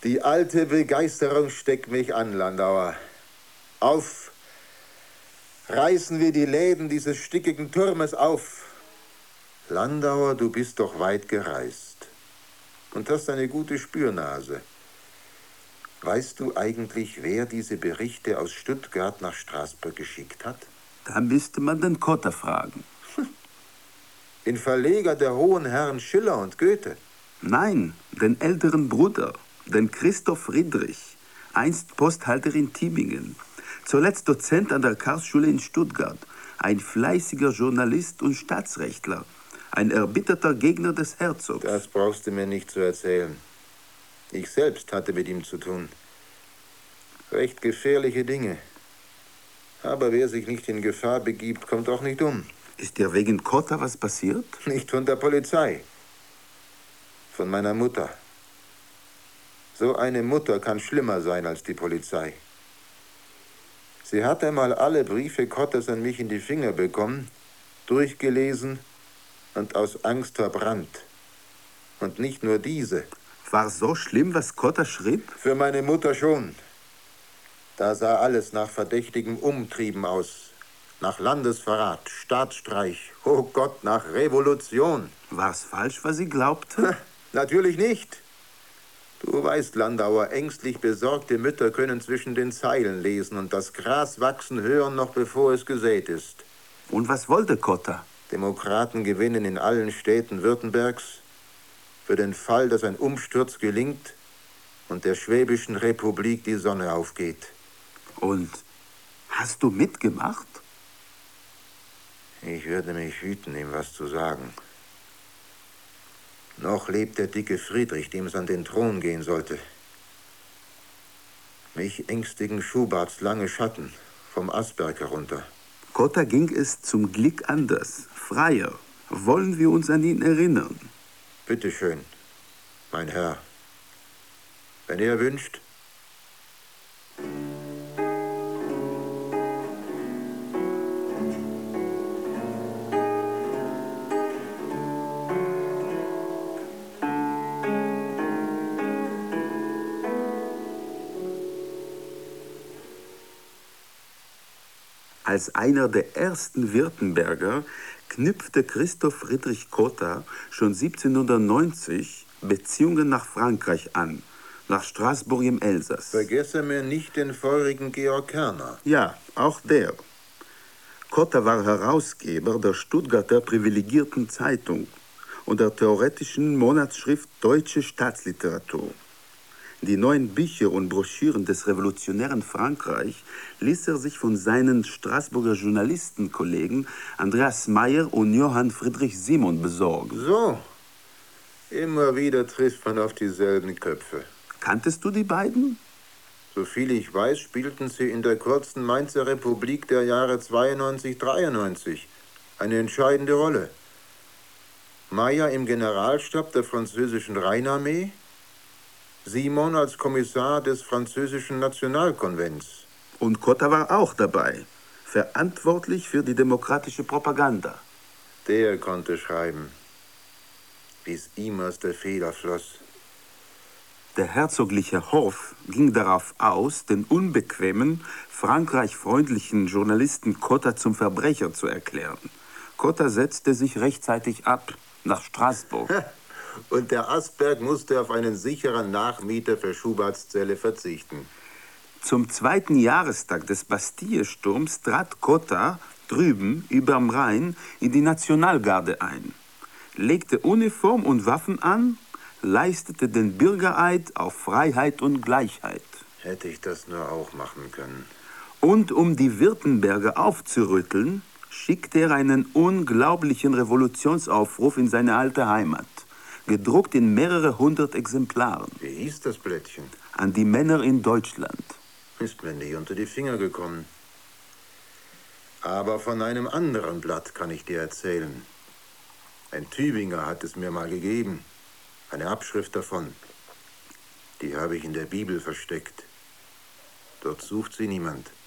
Die alte Begeisterung steckt mich an, Landauer. Auf! Reißen wir die Läden dieses stickigen Turmes auf. Landauer, du bist doch weit gereist und hast eine gute Spürnase. Weißt du eigentlich, wer diese Berichte aus Stuttgart nach Straßburg geschickt hat? Da müsste man den Kotter fragen. Den Verleger der hohen Herren Schiller und Goethe? Nein, den älteren Bruder, den Christoph Friedrich, einst Posthalter in Tübingen, zuletzt Dozent an der Karlsschule in Stuttgart, ein fleißiger Journalist und Staatsrechtler, ein erbitterter Gegner des Herzogs. Das brauchst du mir nicht zu erzählen. Ich selbst hatte mit ihm zu tun. Recht gefährliche Dinge. Aber wer sich nicht in Gefahr begibt, kommt auch nicht um. Ist dir wegen Kotter was passiert? Nicht von der Polizei. Von meiner Mutter. So eine Mutter kann schlimmer sein als die Polizei. Sie hat einmal alle Briefe Kotters an mich in die Finger bekommen, durchgelesen und aus Angst verbrannt. Und nicht nur diese. War so schlimm, was Kotter schrieb? Für meine Mutter schon. Da sah alles nach verdächtigem Umtrieben aus. Nach Landesverrat, Staatsstreich, oh Gott, nach Revolution. War's falsch, was sie glaubte? Natürlich nicht. Du weißt, Landauer, ängstlich besorgte Mütter können zwischen den Zeilen lesen und das Gras wachsen hören, noch bevor es gesät ist. Und was wollte Kotter? Demokraten gewinnen in allen Städten Württembergs. Für den Fall, dass ein Umsturz gelingt und der Schwäbischen Republik die Sonne aufgeht. Und hast du mitgemacht? Ich würde mich hüten, ihm was zu sagen. Noch lebt der dicke Friedrich, dem es an den Thron gehen sollte. Mich ängstigen Schubarts lange Schatten vom Asberg herunter. Kotter ging es zum Glück anders, freier. Wollen wir uns an ihn erinnern? Bitte schön, mein Herr. Wenn er wünscht. Als einer der ersten Württemberger knüpfte Christoph Friedrich Kotter schon 1790 Beziehungen nach Frankreich an, nach Straßburg im Elsass. Vergesse mir nicht den feurigen Georg Kerner. Ja, auch der. Kotter war Herausgeber der Stuttgarter Privilegierten Zeitung und der theoretischen Monatsschrift Deutsche Staatsliteratur. Die neuen Bücher und Broschüren des revolutionären Frankreich ließ er sich von seinen Straßburger Journalistenkollegen Andreas Meyer und Johann Friedrich Simon besorgen. So, immer wieder trifft man auf dieselben Köpfe. Kanntest du die beiden? Soviel ich weiß, spielten sie in der kurzen Mainzer Republik der Jahre 92-93 eine entscheidende Rolle. Meyer im Generalstab der französischen Rheinarmee, Simon als Kommissar des französischen Nationalkonvents. Und Kotter war auch dabei, verantwortlich für die demokratische Propaganda. Der konnte schreiben, bis ihm aus der Feder floss. Der herzogliche Hof ging darauf aus, den unbequemen, frankreichfreundlichen Journalisten Kotter zum Verbrecher zu erklären. Kotter setzte sich rechtzeitig ab, nach Straßburg. Und der Asberg musste auf einen sicheren Nachmieter für Schubarts Zelle verzichten. Zum 2. Jahrestag des Bastillesturms trat Kotter drüben überm Rhein in die Nationalgarde ein, legte Uniform und Waffen an, leistete den Bürgereid auf Freiheit und Gleichheit. Hätte ich das nur auch machen können. Und um die Württemberger aufzurütteln, schickte er einen unglaublichen Revolutionsaufruf in seine alte Heimat, gedruckt in mehrere hundert Exemplaren. Wie hieß das Blättchen? An die Männer in Deutschland. Ist mir nie unter die Finger gekommen. Aber von einem anderen Blatt kann ich dir erzählen. Ein Tübinger hat es mir mal gegeben. Eine Abschrift davon. Die habe ich in der Bibel versteckt. Dort sucht sie niemand.